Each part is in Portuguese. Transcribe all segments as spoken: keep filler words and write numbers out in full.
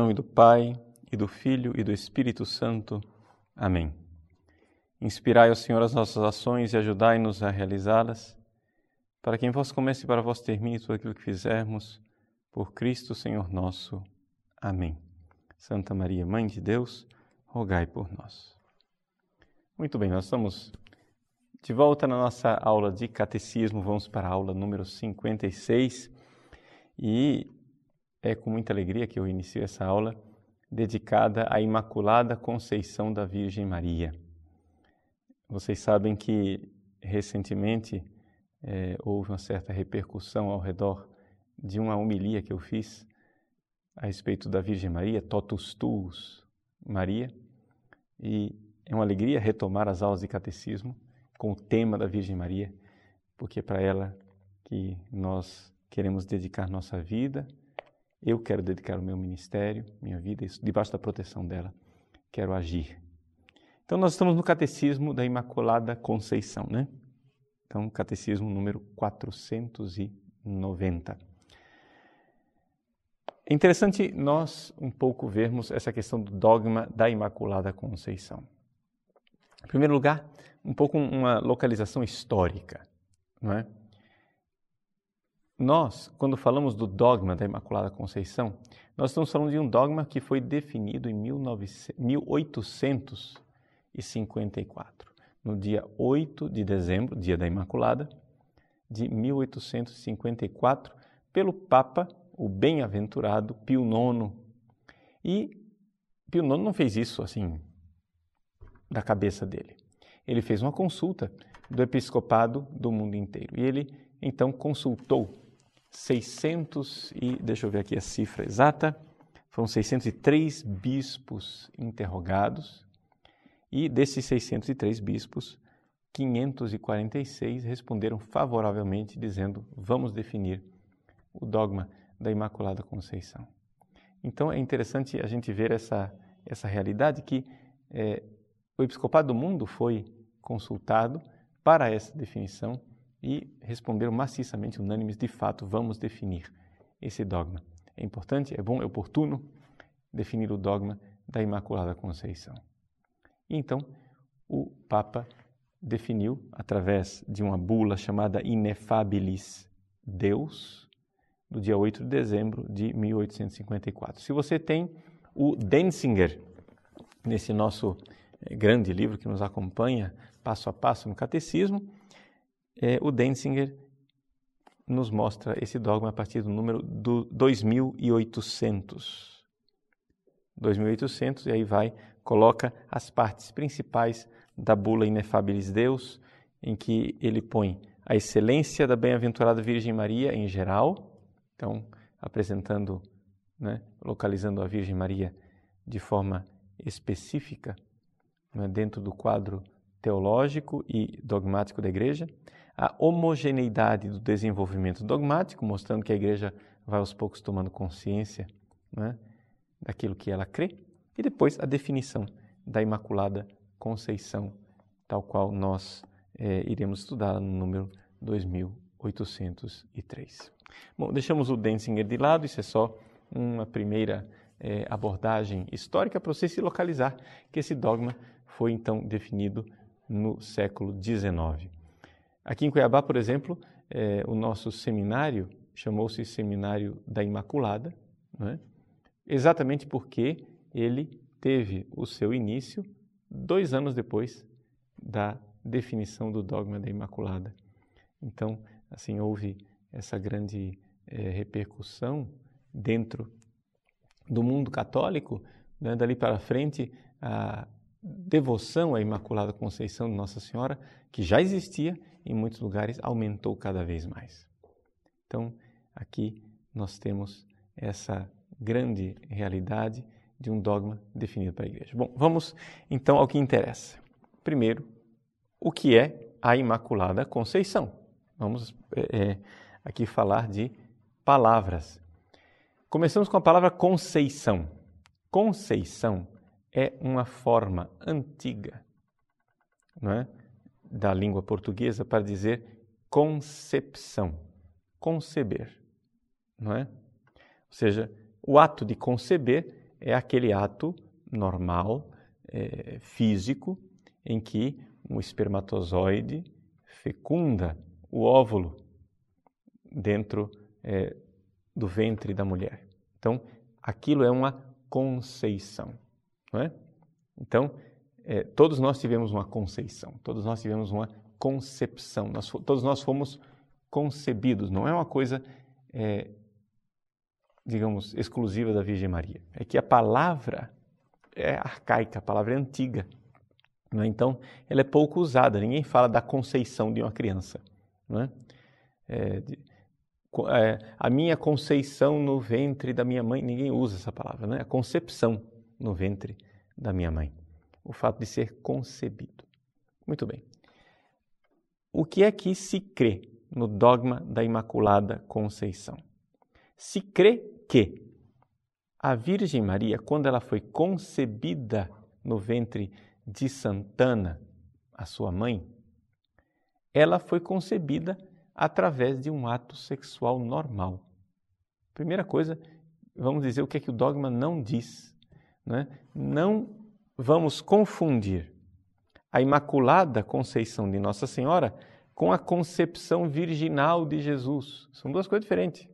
nome do Pai, e do Filho, e do Espírito Santo. Amém. Inspirai, ó Senhor, as nossas ações e ajudai-nos a realizá-las, para que em vós comece e para vós termine tudo aquilo que fizermos, por Cristo, Senhor nosso. Amém. Santa Maria, Mãe de Deus, rogai por nós. Muito bem, nós estamos de volta na nossa aula de Catecismo, vamos para a aula número cinquenta e seis, e é com muita alegria que eu inicio essa aula, dedicada à Imaculada Conceição da Virgem Maria. Vocês sabem que recentemente é, houve uma certa repercussão ao redor de uma homilia que eu fiz a respeito da Virgem Maria, Totus Tuus Maria, e é uma alegria retomar as aulas de Catecismo com o tema da Virgem Maria, porque é para ela que nós queremos dedicar nossa vida. Eu quero dedicar o meu ministério, minha vida, isso, debaixo da proteção dela, quero agir. Então, nós estamos no Catecismo da Imaculada Conceição, né? Então, Catecismo número quatrocentos e noventa. É interessante nós um pouco vermos essa questão do dogma da Imaculada Conceição. Em primeiro lugar, um pouco uma localização histórica, não é? Nós, quando falamos do dogma da Imaculada Conceição, nós estamos falando de um dogma que foi definido em mil oitocentos e cinquenta e quatro, no dia oito de dezembro, dia da Imaculada, de mil oitocentos e cinquenta e quatro, pelo Papa, o bem-aventurado Pio nono. E Pio nono não fez isso assim, da cabeça dele. Ele fez uma consulta do episcopado do mundo inteiro. E ele, então, consultou seiscentos e, deixa eu ver aqui a cifra exata, foram seiscentos e três bispos interrogados, e desses seiscentos e três bispos, quinhentos e quarenta e seis responderam favoravelmente, dizendo, vamos definir o dogma da Imaculada Conceição. Então, é interessante a gente ver essa, essa realidade que é, o episcopado do mundo foi consultado para essa definição e responderam maciçamente, unânimes, de fato, vamos definir esse dogma. É importante, é bom, é oportuno definir o dogma da Imaculada Conceição. E então, o Papa definiu, através de uma bula chamada Ineffabilis Deus, do dia oito de dezembro de mil oitocentos e cinquenta e quatro. Se você tem o Denzinger, nesse nosso grande livro que nos acompanha passo a passo no Catecismo, É, o Denzinger nos mostra esse dogma a partir do número do dois mil e oitocentos. dois mil e oitocentos, e aí vai, coloca as partes principais da bula Ineffabilis Deus, em que ele põe a excelência da bem-aventurada Virgem Maria em geral, então apresentando, né, localizando a Virgem Maria de forma específica, né, dentro do quadro teológico e dogmático da Igreja, a homogeneidade do desenvolvimento dogmático, mostrando que a Igreja vai aos poucos tomando consciência, né, daquilo que ela crê, e depois a definição da Imaculada Conceição, tal qual nós é, iremos estudar no número dois mil oitocentos e três. Bom, deixamos o Denzinger de lado, isso é só uma primeira é, abordagem histórica para você se localizar que esse dogma foi então definido no século dezenove. Aqui em Cuiabá, por exemplo, é, o nosso seminário chamou-se Seminário da Imaculada, né? Exatamente porque ele teve o seu início dois anos depois da definição do dogma da Imaculada. Então, assim, houve essa grande é, repercussão dentro do mundo católico, né? Dali para frente, a devoção à Imaculada Conceição de Nossa Senhora, que já existia em muitos lugares, aumentou cada vez mais. Então, aqui nós temos essa grande realidade de um dogma definido para a Igreja. Bom, vamos então ao que interessa. Primeiro, o que é a Imaculada Conceição? Vamos é, aqui falar de palavras. Começamos com a palavra conceição. Conceição é uma forma antiga, não é, da língua portuguesa para dizer concepção, conceber, não é? Ou seja, o ato de conceber é aquele ato normal, é, físico, em que um espermatozoide fecunda o óvulo dentro é, do ventre da mulher. Então, aquilo é uma conceição, não é? Então, é, todos nós tivemos uma conceição, todos nós tivemos uma concepção, nós, todos nós fomos concebidos, não é uma coisa, é, digamos, exclusiva da Virgem Maria. É que a palavra é arcaica, a palavra é antiga, não é? Então, ela é pouco usada, ninguém fala da conceição de uma criança, não é? É, de, é, a minha conceição no ventre da minha mãe, ninguém usa essa palavra, não é? A concepção no ventre da minha mãe, o fato de ser concebido. Muito bem. O que é que se crê no dogma da Imaculada Conceição? Se crê que a Virgem Maria, quando ela foi concebida no ventre de Santana, a sua mãe, ela foi concebida através de um ato sexual normal. Primeira coisa, vamos dizer o que é que o dogma não diz, né? Não vamos confundir a Imaculada Conceição de Nossa Senhora com a concepção virginal de Jesus. São duas coisas diferentes.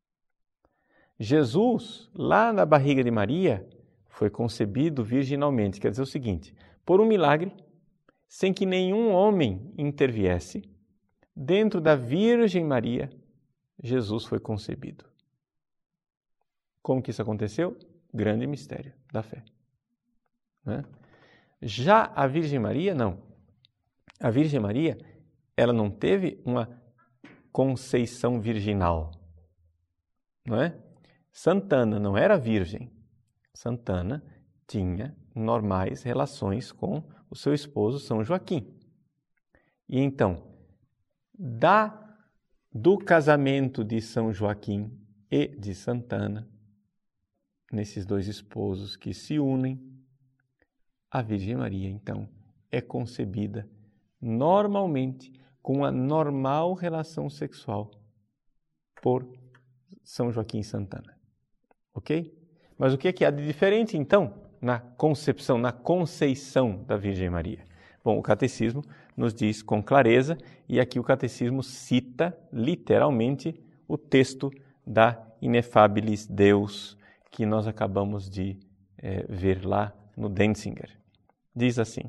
Jesus, lá na barriga de Maria, foi concebido virginalmente. Quer dizer o seguinte, por um milagre, sem que nenhum homem interviesse, dentro da Virgem Maria, Jesus foi concebido. Como que isso aconteceu? Grande mistério da fé. Né? Já a Virgem Maria, não. A Virgem Maria, ela não teve uma conceição virginal, não é? Santana não era virgem. Santana tinha normais relações com o seu esposo São Joaquim. E então, da, do casamento de São Joaquim e de Santana, nesses dois esposos que se unem, a Virgem Maria, então, é concebida normalmente com uma normal relação sexual por São Joaquim Santana. Ok? Mas o que é que há de diferente, então, na concepção, na conceição da Virgem Maria? Bom, o Catecismo nos diz com clareza, e aqui o Catecismo cita literalmente o texto da Ineffabilis Deus, que nós acabamos de é, ver lá no Denzinger. Diz assim: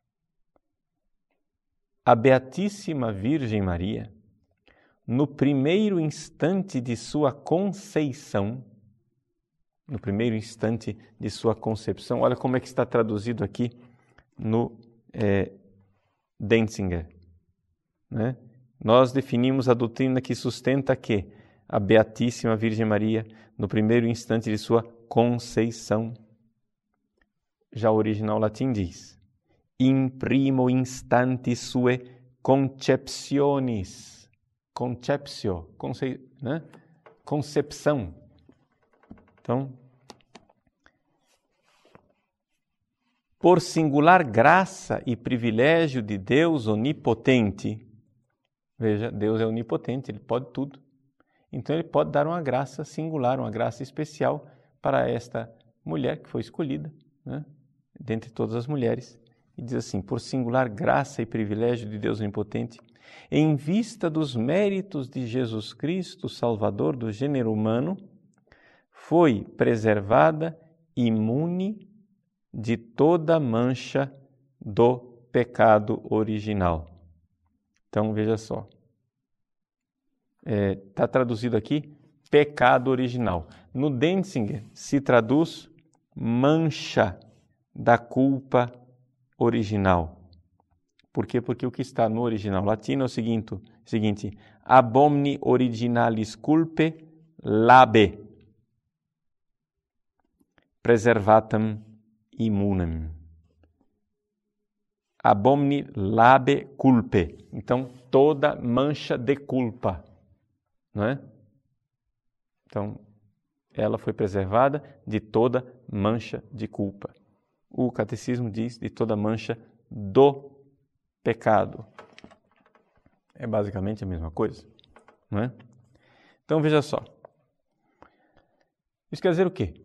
a Beatíssima Virgem Maria, no primeiro instante de sua conceição, no primeiro instante de sua concepção, olha como é que está traduzido aqui no é, Denzinger, né? Nós definimos a doutrina que sustenta que a Beatíssima Virgem Maria, no primeiro instante de sua conceição, já o original latim diz, in primo instante sue conceptionis, conceptio, conce, né? Concepção. Então, por singular graça e privilégio de Deus onipotente, veja, Deus é onipotente, Ele pode tudo. Então, Ele pode dar uma graça singular, uma graça especial para esta mulher que foi escolhida, né, dentre todas as mulheres. E diz assim, por singular graça e privilégio de Deus onipotente, em vista dos méritos de Jesus Cristo, Salvador do gênero humano, foi preservada imune de toda mancha do pecado original. Então, veja só. Está é, traduzido aqui, pecado original. No Denzinger se traduz mancha da culpa original. Por quê? Porque o que está no original latino é o seguinte, seguinte abomni originalis culpe labe, preservatam immunem. Abomni labe culpe. Então, toda mancha de culpa, não é? Então, ela foi preservada de toda mancha de culpa. O Catecismo diz de toda mancha do pecado. É basicamente a mesma coisa, não é? Então, veja só. Isso quer dizer o quê?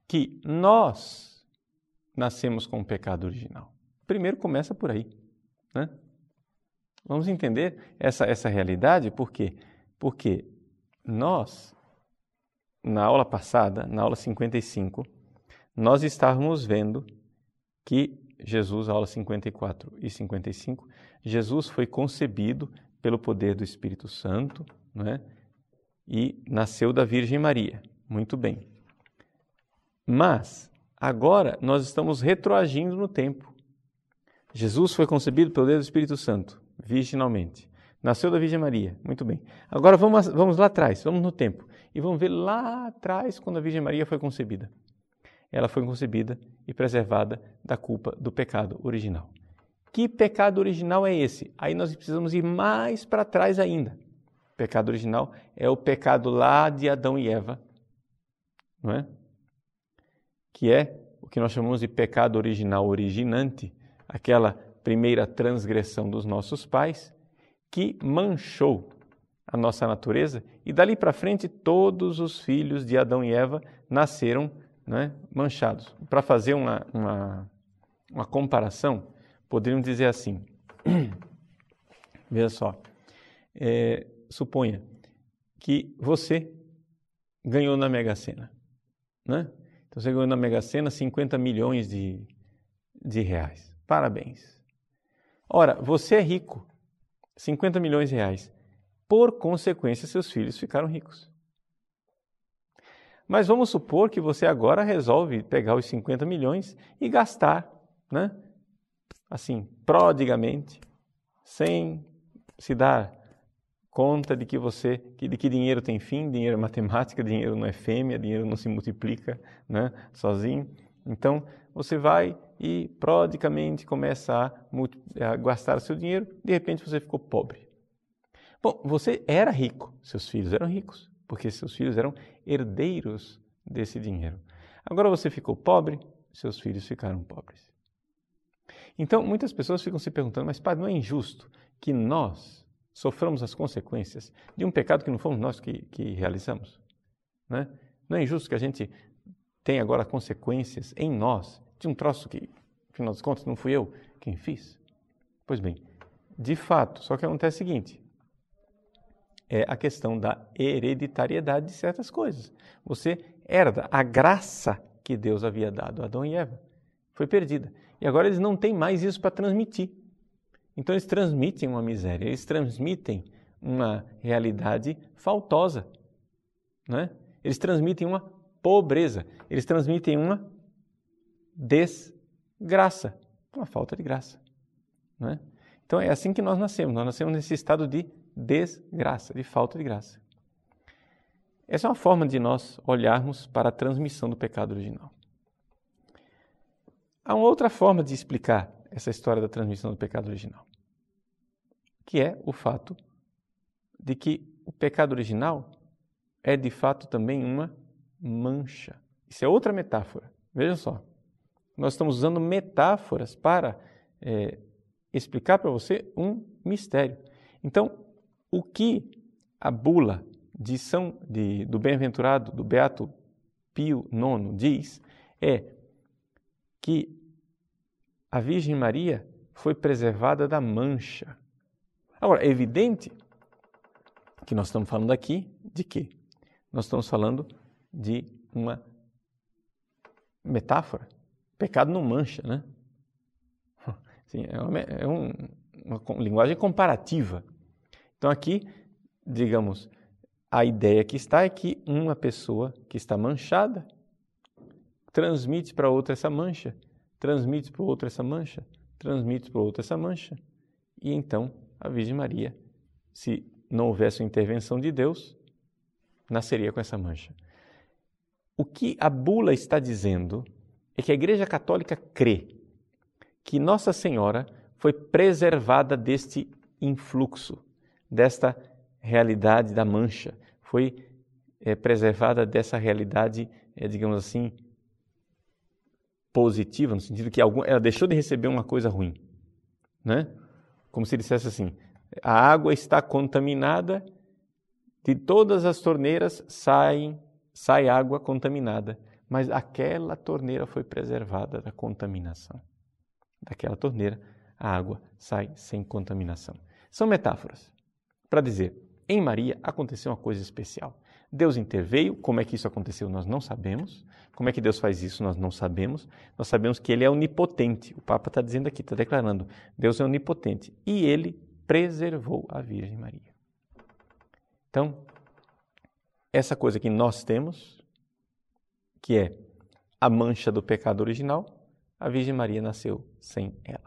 que nós nascemos com o pecado original. Primeiro começa por aí, né? Vamos entender essa, essa realidade, por quê? Porque nós, na aula passada, na aula cinquenta e cinco, nós estávamos vendo que Jesus, aula cinquenta e quatro e cinquenta e cinco, Jesus foi concebido pelo poder do Espírito Santo, né? E nasceu da Virgem Maria. Muito bem. Mas, agora, nós estamos retroagindo no tempo. Jesus foi concebido pelo poder do Espírito Santo, virginalmente. Nasceu da Virgem Maria. Muito bem. Agora, vamos, vamos lá atrás, vamos no tempo. E vamos ver lá atrás, quando a Virgem Maria foi concebida. Ela foi concebida e preservada da culpa do pecado original. Que pecado original é esse? Aí nós precisamos ir mais para trás ainda. O pecado original é o pecado lá de Adão e Eva, não é? Que é o que nós chamamos de pecado original originante, aquela primeira transgressão dos nossos pais, que manchou a nossa natureza, e dali para frente todos os filhos de Adão e Eva nasceram, né, manchados. Para fazer uma, uma, uma comparação, poderíamos dizer assim, veja só, é, suponha que você ganhou na Mega Sena, né? Então você ganhou na Mega Sena cinquenta milhões de, de reais. Parabéns. Ora, você é rico, cinquenta milhões de reais. Por consequência, seus filhos ficaram ricos. Mas vamos supor que você agora resolve pegar os cinquenta milhões e gastar, né? Assim, prodigamente, sem se dar conta de que você, de que dinheiro tem fim, dinheiro é matemática, dinheiro não é fêmea, dinheiro não se multiplica, né, sozinho. Então, você vai e prodigamente começa a, a gastar o seu dinheiro, de repente você ficou pobre. Bom, você era rico, seus filhos eram ricos, porque seus filhos eram herdeiros desse dinheiro. Agora você ficou pobre, seus filhos ficaram pobres. Então, muitas pessoas ficam se perguntando, mas padre, não é injusto que nós soframos as consequências de um pecado que não fomos nós que, que realizamos? Né? Não é injusto que a gente tenha agora consequências em nós de um troço que, afinal das contas, não fui eu quem fiz? Pois bem, de fato, só que acontece o seguinte, é a questão da hereditariedade de certas coisas. Você herda a graça que Deus havia dado a Adão e Eva. Foi perdida. E agora eles não têm mais isso para transmitir. Então eles transmitem uma miséria, eles transmitem uma realidade faltosa, né? Eles transmitem uma pobreza, eles transmitem uma desgraça, uma falta de graça, né? Então é assim que nós nascemos, nós nascemos nesse estado de desgraça, de falta de graça. Essa é uma forma de nós olharmos para a transmissão do pecado original. Há uma outra forma de explicar essa história da transmissão do pecado original, que é o fato de que o pecado original é de fato também uma mancha. Isso é outra metáfora. Vejam só, nós estamos usando metáforas para é, explicar para você um mistério. Então, o que a bula de São, de, do bem-aventurado, do Beato Pio nono diz é que a Virgem Maria foi preservada da mancha. Agora, é evidente que nós estamos falando aqui de quê? Nós estamos falando de uma metáfora. Pecado não mancha, né? Assim, é uma, é um, uma linguagem comparativa. Então aqui, digamos, a ideia que está é que uma pessoa que está manchada transmite para outra essa mancha, transmite para outra essa mancha, transmite para outra essa mancha. E então a Virgem Maria, se não houvesse a intervenção de Deus, nasceria com essa mancha. O que a bula está dizendo é que a Igreja Católica crê que Nossa Senhora foi preservada deste influxo, desta realidade da mancha, foi é, preservada dessa realidade, é, digamos assim, positiva, no sentido que algum, ela deixou de receber uma coisa ruim, né? Como se dissesse assim, a água está contaminada, de todas as torneiras saem, sai água contaminada, mas aquela torneira foi preservada da contaminação. Daquela torneira, a água sai sem contaminação. São metáforas para dizer, em Maria aconteceu uma coisa especial. Deus interveio, como é que isso aconteceu nós não sabemos. Como é que Deus faz isso nós não sabemos. Nós sabemos que Ele é onipotente. O Papa está dizendo aqui, está declarando, Deus é onipotente. E Ele preservou a Virgem Maria. Então, essa coisa que nós temos, que é a mancha do pecado original, a Virgem Maria nasceu sem ela.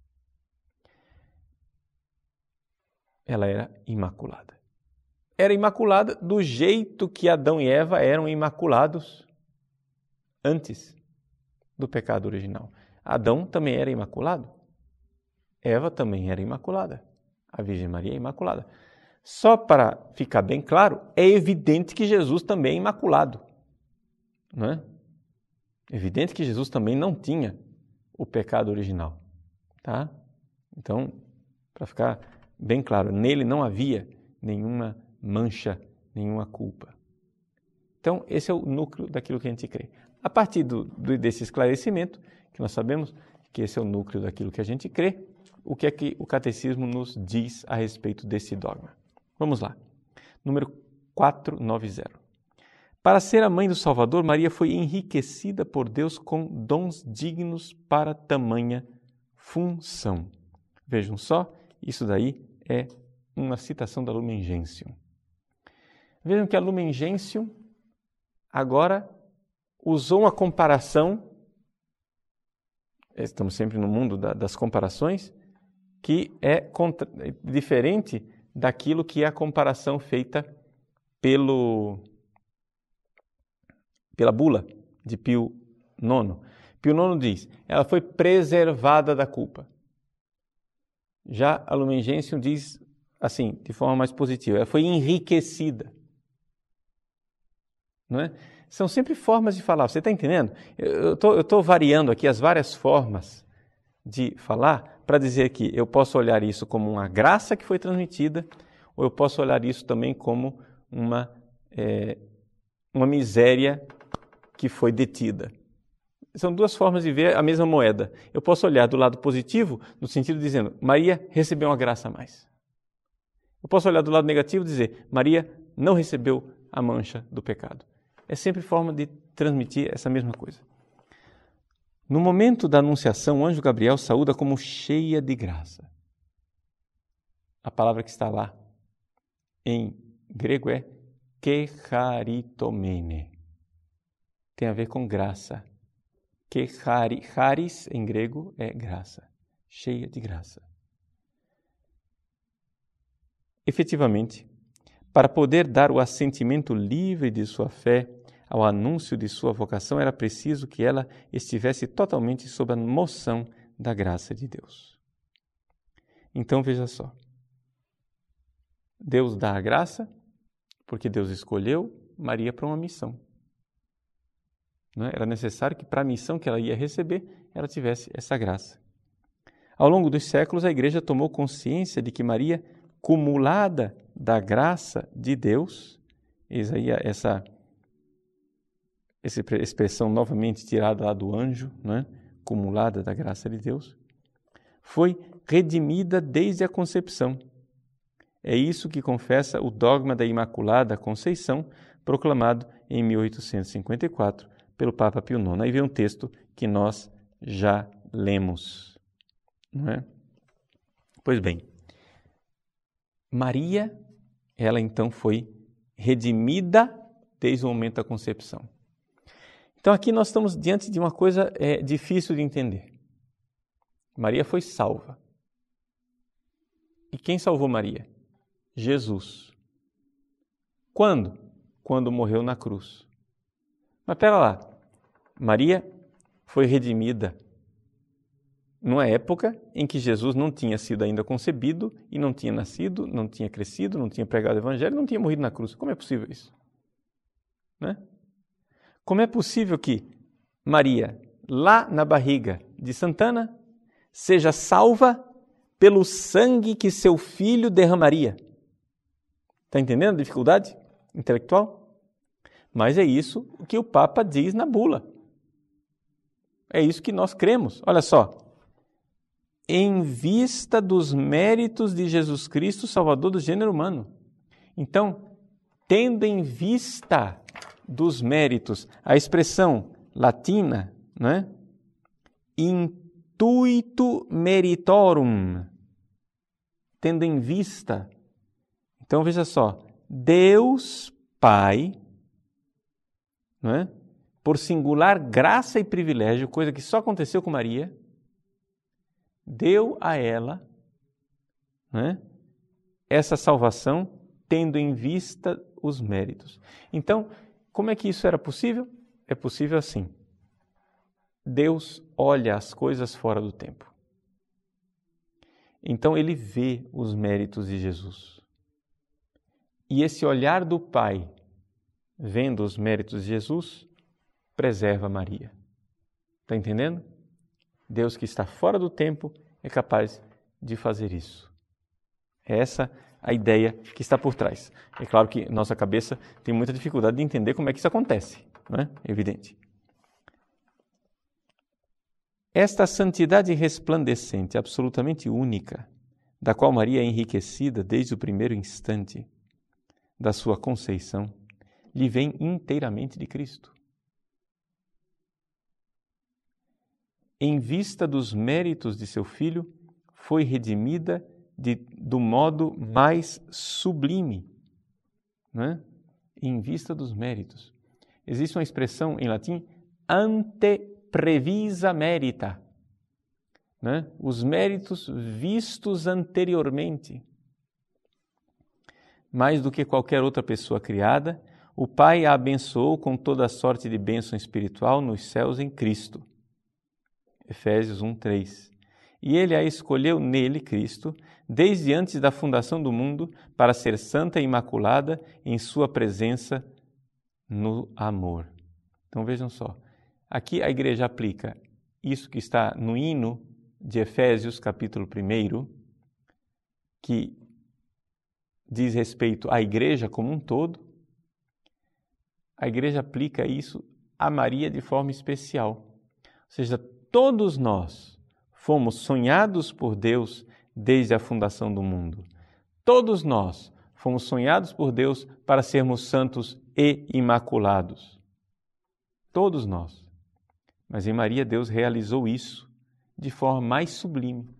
Ela era imaculada. Era imaculada do jeito que Adão e Eva eram imaculados antes do pecado original. Adão também era imaculado. Eva também era imaculada. A Virgem Maria é imaculada. Só para ficar bem claro, é evidente que Jesus também é imaculado. Não é? É evidente que Jesus também não tinha o pecado original. Tá? Então, para ficar bem claro, nele não havia nenhuma mancha, nenhuma culpa. Então, esse é o núcleo daquilo que a gente crê. A partir do, do, desse esclarecimento, que nós sabemos que esse é o núcleo daquilo que a gente crê, o que é que o Catecismo nos diz a respeito desse dogma? Vamos lá. Número quatrocentos e noventa. Para ser a mãe do Salvador, Maria foi enriquecida por Deus com dons dignos para tamanha função. Vejam só, isso daí é uma citação da Lumen Gentium. Vejam que a Lumen Gentium agora usou uma comparação, estamos sempre no mundo da, das comparações, que é contra, diferente daquilo que é a comparação feita pelo, pela bula de Pio nono. Pio nono diz, ela foi preservada da culpa. Já a Lumen Gentium diz assim, de forma mais positiva, ela foi enriquecida. Não é? São sempre formas de falar, você está entendendo? Eu estou variando aqui as várias formas de falar para dizer que eu posso olhar isso como uma graça que foi transmitida, ou eu posso olhar isso também como uma, é, uma miséria que foi detida. São duas formas de ver a mesma moeda. Eu posso olhar do lado positivo, no sentido de dizendo, Maria recebeu uma graça a mais. Eu posso olhar do lado negativo e dizer, Maria não recebeu a mancha do pecado. É sempre forma de transmitir essa mesma coisa. No momento da anunciação, o anjo Gabriel saúda como cheia de graça. A palavra que está lá em grego é kecharitomene. Tem a ver com graça. Kechari, charis em grego é graça. Cheia de graça. Efetivamente, para poder dar o assentimento livre de sua fé ao anúncio de sua vocação, era preciso que ela estivesse totalmente sob a moção da graça de Deus. Então, veja só. Deus dá a graça, porque Deus escolheu Maria para uma missão. Não é? Era necessário que, para a missão que ela ia receber, ela tivesse essa graça. Ao longo dos séculos, a Igreja tomou consciência de que Maria, cumulada da graça de Deus, eis aí essa, essa expressão novamente tirada lá do anjo, não é? Cumulada da graça de Deus, foi redimida desde a concepção. É isso que confessa o dogma da Imaculada Conceição, proclamado em mil oitocentos e cinquenta e quatro pelo Papa Pio nono. Aí vem um texto que nós já lemos, não é? Pois bem, Maria, ela então foi redimida desde o momento da concepção. Então aqui nós estamos diante de uma coisa é, difícil de entender. Maria foi salva. E quem salvou Maria? Jesus. Quando? Quando morreu na cruz. Mas espera lá, Maria foi redimida numa época em que Jesus não tinha sido ainda concebido e não tinha nascido, não tinha crescido, não tinha pregado o evangelho, não tinha morrido na cruz. Como é possível isso? Né? Como é possível que Maria, lá na barriga de Santana, seja salva pelo sangue que seu filho derramaria? Está entendendo a dificuldade intelectual? Mas é isso que o Papa diz na bula. É isso que nós cremos. Olha só. Em vista dos méritos de Jesus Cristo, Salvador do gênero humano. Então, tendo em vista dos méritos, a expressão latina, né? Intuito meritorum, tendo em vista. Então, veja só, Deus Pai, não é? Por singular graça e privilégio, coisa que só aconteceu com Maria, deu a ela, não é? Essa salvação, tendo em vista os méritos. Então, como é que isso era possível? É possível assim. Deus olha as coisas fora do tempo. Então, Ele vê os méritos de Jesus. E esse olhar do Pai, vendo os méritos de Jesus, preserva Maria. Está entendendo? Deus que está fora do tempo é capaz de fazer isso. É essa a ideia que está por trás. É claro que nossa cabeça tem muita dificuldade de entender como é que isso acontece, não é? Evidente. Esta santidade resplandecente, absolutamente única, da qual Maria é enriquecida desde o primeiro instante da sua conceição, lhe vem inteiramente de Cristo. Em vista dos méritos de seu Filho, foi redimida de, do modo mais sublime, né? Em vista dos méritos. Existe uma expressão em latim, ante previsa merita, né? Os méritos vistos anteriormente. Mais do que qualquer outra pessoa criada, o Pai a abençoou com toda a sorte de bênção espiritual nos céus em Cristo. Efésios um, três. E Ele a escolheu nele, Cristo, desde antes da fundação do mundo, para ser santa e imaculada em sua presença no amor. Então vejam só, aqui a igreja aplica isso que está no hino de Efésios, capítulo um, que diz respeito à igreja como um todo. A igreja aplica isso a Maria de forma especial. Ou seja, todos nós fomos sonhados por Deus desde a fundação do mundo. Todos nós fomos sonhados por Deus para sermos santos e imaculados. Todos nós. Mas em Maria, Deus realizou isso de forma mais sublime.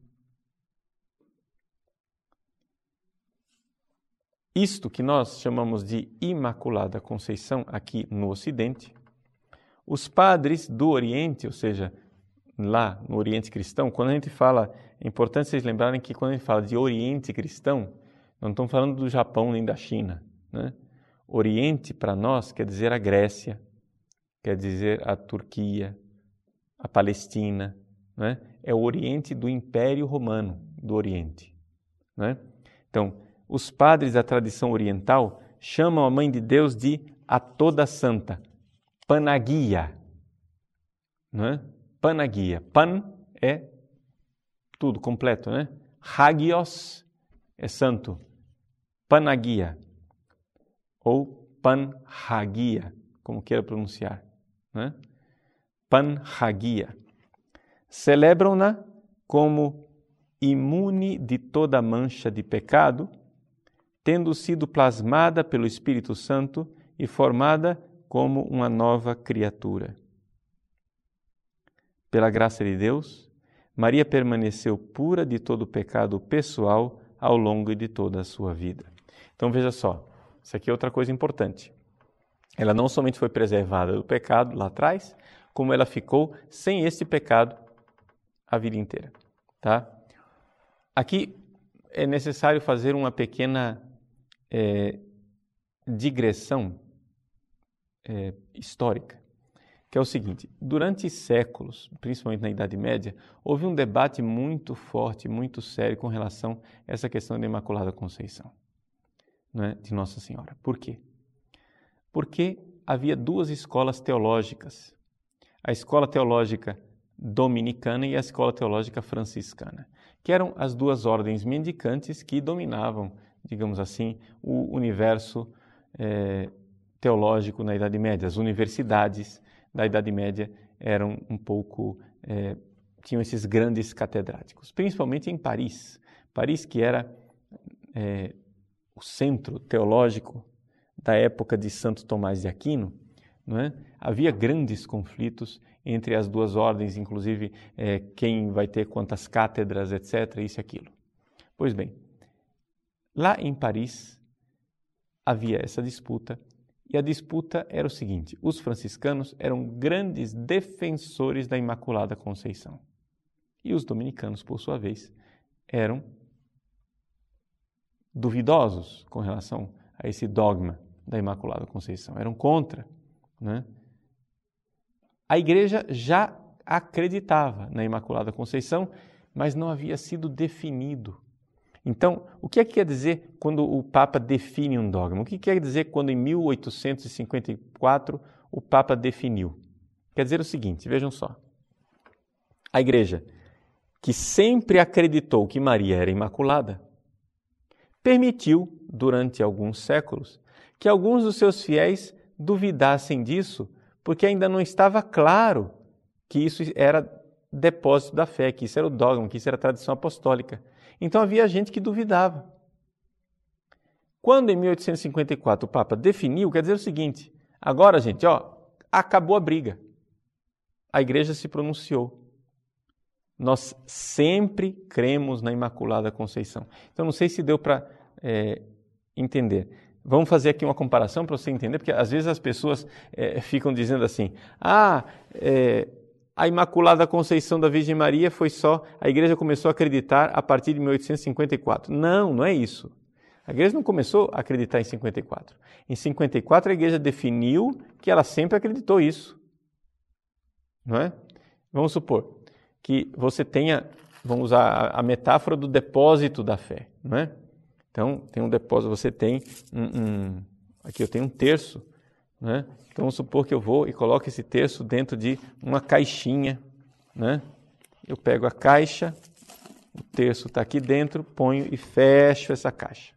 Isto que nós chamamos de Imaculada Conceição aqui no Ocidente, os padres do Oriente, ou seja, lá no Oriente Cristão, quando a gente fala, é importante vocês lembrarem que quando a gente fala de Oriente Cristão, não estamos falando do Japão nem da China, né? Oriente para nós quer dizer a Grécia, quer dizer a Turquia, a Palestina, né? É o Oriente do Império Romano, do Oriente, né? Então, os padres da tradição oriental chamam a Mãe de Deus de a Toda Santa, Panagia, não é? Panagia. Pan é tudo, completo, né? Hagios é santo. Panagia. Ou Panhagia, como queira pronunciar, né? Panhagia. Celebram-na como imune de toda mancha de pecado, tendo sido plasmada pelo Espírito Santo e formada como uma nova criatura. Pela graça de Deus, Maria permaneceu pura de todo pecado pessoal ao longo de toda a sua vida. Então veja só, isso aqui é outra coisa importante. Ela não somente foi preservada do pecado lá atrás, como ela ficou sem esse pecado a vida inteira, tá? Aqui é necessário fazer uma pequena é, digressão é, histórica, que é o seguinte: durante séculos, principalmente na Idade Média, houve um debate muito forte, muito sério com relação a essa questão da Imaculada Conceição, não é, de Nossa Senhora. Por quê? Porque havia duas escolas teológicas, a escola teológica dominicana e a escola teológica franciscana, que eram as duas ordens mendicantes que dominavam, digamos assim, o universo é, teológico na Idade Média. As universidades da Idade Média eram um pouco, é, tinham esses grandes catedráticos, principalmente em Paris. Paris, que era é, o centro teológico da época de Santo Tomás de Aquino, não é? Havia grandes conflitos entre as duas ordens, inclusive é, quem vai ter quantas cátedras, etcétera, isso e aquilo. Pois bem, lá em Paris havia essa disputa, e a disputa era o seguinte: os franciscanos eram grandes defensores da Imaculada Conceição, e os dominicanos, por sua vez, eram duvidosos com relação a esse dogma da Imaculada Conceição, eram contra, né? A igreja já acreditava na Imaculada Conceição, mas não havia sido definido. Então, o que é que quer dizer quando o Papa define um dogma? O que quer dizer quando em mil oitocentos e cinquenta e quatro o Papa definiu? Quer dizer o seguinte, vejam só. A igreja, que sempre acreditou que Maria era imaculada, permitiu, durante alguns séculos, que alguns dos seus fiéis duvidassem disso, porque ainda não estava claro que isso era depósito da fé, que isso era o dogma, que isso era a tradição apostólica. Então havia gente que duvidava. Quando em mil oitocentos e cinquenta e quatro o Papa definiu, quer dizer o seguinte: agora, gente, ó, acabou a briga. A igreja se pronunciou. Nós sempre cremos na Imaculada Conceição. Então não sei se deu para é, entender. Vamos fazer aqui uma comparação para você entender, porque às vezes as pessoas é, ficam dizendo assim: ah, é, a Imaculada Conceição da Virgem Maria foi só, a igreja começou a acreditar a partir de mil oitocentos e cinquenta e quatro. Não, não é isso. A igreja não começou a acreditar em cinquenta e quatro. Em cinquenta e quatro a igreja definiu que ela sempre acreditou isso. Não é? Vamos supor que você tenha, vamos usar a metáfora do depósito da fé, não é? Então, tem um depósito, você tem um, um aqui eu tenho um terço, né? Então, vamos supor que eu vou e coloco esse terço dentro de uma caixinha, né? Eu pego a caixa, o terço está aqui dentro, ponho e fecho essa caixa.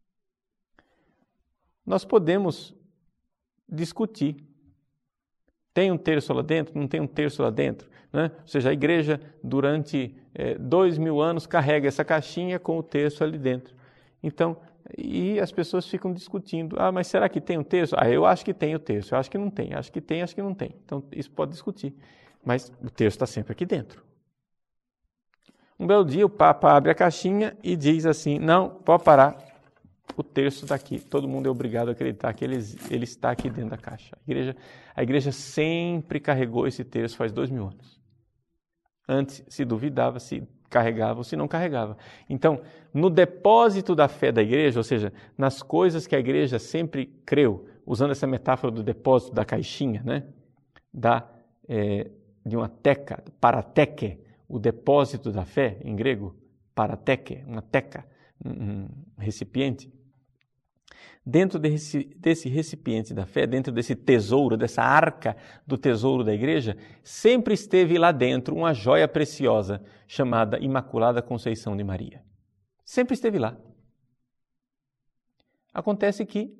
Nós podemos discutir. Tem um terço lá dentro? Não tem um terço lá dentro? Né? Ou seja, a igreja, durante é, dois mil anos, carrega essa caixinha com o terço ali dentro. Então, e as pessoas ficam discutindo, ah, mas será que tem um terço? Ah, eu acho que tem o terço, eu acho que não tem, acho que tem, acho que não tem. Então, isso pode discutir, mas o terço está sempre aqui dentro. Um belo dia, o Papa abre a caixinha e diz assim, não, pode parar, o terço está aqui. Todo mundo é obrigado a acreditar que ele, ele está aqui dentro da caixa. A igreja, a igreja sempre carregou esse terço faz dois mil anos. Antes se duvidava se carregava ou se não carregava. Então, no depósito da fé da igreja, ou seja, nas coisas que a igreja sempre creu, usando essa metáfora do depósito da caixinha, né? da, é, de uma teca, parateque, o depósito da fé, em grego, parateque, uma teca, um, um recipiente. Dentro desse, desse recipiente da fé, dentro desse tesouro, dessa arca do tesouro da igreja, sempre esteve lá dentro uma joia preciosa chamada Imaculada Conceição de Maria. Sempre esteve lá. Acontece que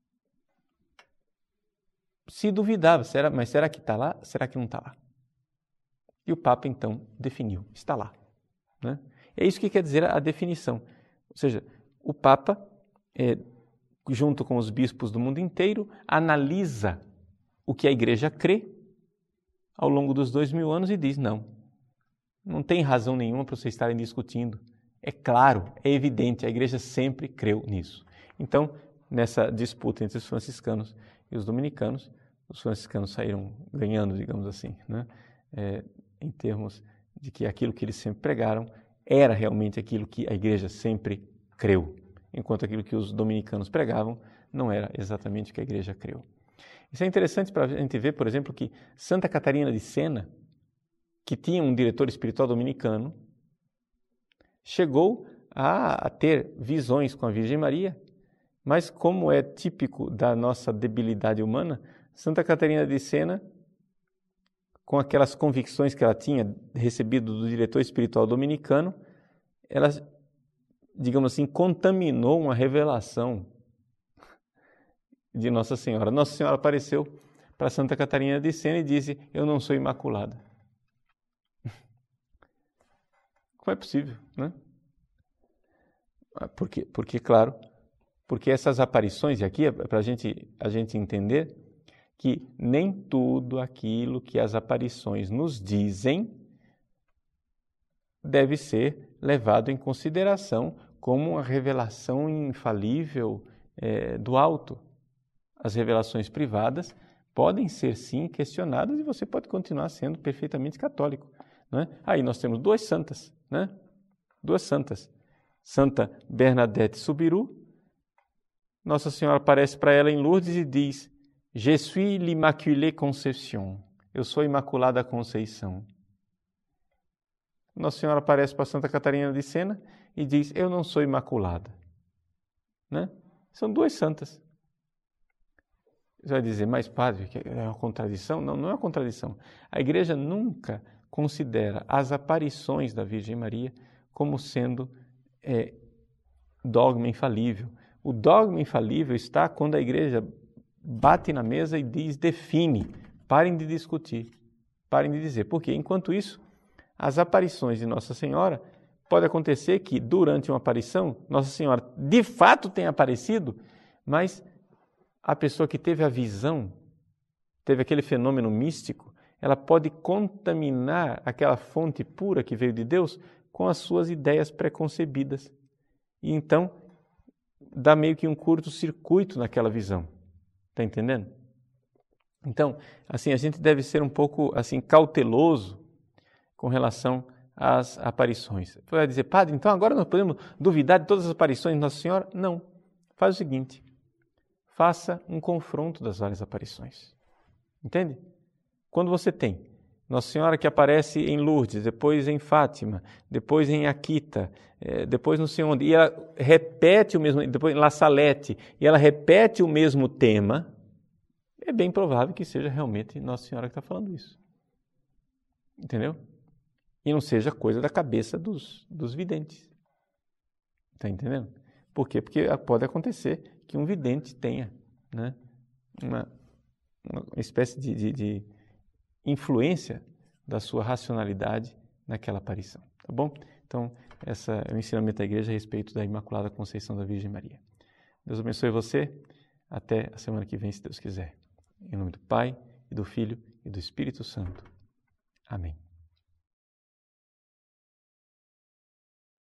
se duvidava, será, mas será que está lá? Será que não está lá? E o Papa então definiu, está lá. Né? É isso que quer dizer a definição. Ou seja, o Papa, é, junto com os bispos do mundo inteiro, analisa o que a igreja crê ao longo dos dois mil anos e diz, não, não tem razão nenhuma para vocês estarem discutindo. É claro, é evidente, a igreja sempre creu nisso. Então, nessa disputa entre os franciscanos e os dominicanos, os franciscanos saíram ganhando, digamos assim, né? É, em termos de que aquilo que eles sempre pregaram era realmente aquilo que a igreja sempre creu, enquanto aquilo que os dominicanos pregavam não era exatamente o que a igreja creu. Isso é interessante para a gente ver, por exemplo, que Santa Catarina de Sena, que tinha um diretor espiritual dominicano, chegou a ter visões com a Virgem Maria, mas como é típico da nossa debilidade humana, Santa Catarina de Sena, com aquelas convicções que ela tinha recebido do diretor espiritual dominicano, ela, digamos assim, contaminou uma revelação de Nossa Senhora. Nossa Senhora apareceu para Santa Catarina de Sena e disse, eu não sou imaculada. Como é possível, né? Porque, porque, claro, porque essas aparições, e aqui é para gente, a gente entender que nem tudo aquilo que as aparições nos dizem deve ser levado em consideração como uma revelação infalível é, do alto. As revelações privadas podem ser, sim, questionadas e você pode continuar sendo perfeitamente católico. Né? Aí nós temos duas santas, né? Duas santas. Santa Bernadette Soubirous, Nossa Senhora aparece para ela em Lourdes e diz, Je suis l'Immaculée Conception, eu sou a Imaculada Conceição. Nossa Senhora aparece para Santa Catarina de Sena e diz, eu não sou imaculada. Né? São duas santas. Você vai dizer, mas padre, é uma contradição? Não, não é uma contradição. A Igreja nunca considera as aparições da Virgem Maria como sendo é, dogma infalível. O dogma infalível está quando a Igreja bate na mesa e diz, define, parem de discutir, parem de dizer. Porque, enquanto isso, as aparições de Nossa Senhora, pode acontecer que, durante uma aparição, Nossa Senhora de fato tenha aparecido, mas a pessoa que teve a visão, teve aquele fenômeno místico, ela pode contaminar aquela fonte pura que veio de Deus com as suas ideias preconcebidas. E então, dá meio que um curto-circuito naquela visão. Está entendendo? Então, assim, a gente deve ser um pouco assim cauteloso com relação às aparições. Você vai dizer, padre, então agora nós podemos duvidar de todas as aparições de Nossa Senhora? Não. Faz o seguinte, faça um confronto das várias aparições. Entende? Quando você tem Nossa Senhora que aparece em Lourdes, depois em Fátima, depois em Akita, depois não sei onde, e ela repete o mesmo, depois em La Salette, e ela repete o mesmo tema, é bem provável que seja realmente Nossa Senhora que está falando isso. Entendeu? E não seja coisa da cabeça dos, dos videntes. Está entendendo? Por quê? Porque pode acontecer que um vidente tenha, né, uma, uma espécie de, de, de influência da sua racionalidade naquela aparição. Tá bom? Então, esse é o ensinamento da Igreja a respeito da Imaculada Conceição da Virgem Maria. Deus abençoe você. Até a semana que vem, se Deus quiser. Em nome do Pai, e do Filho, e do Espírito Santo. Amém.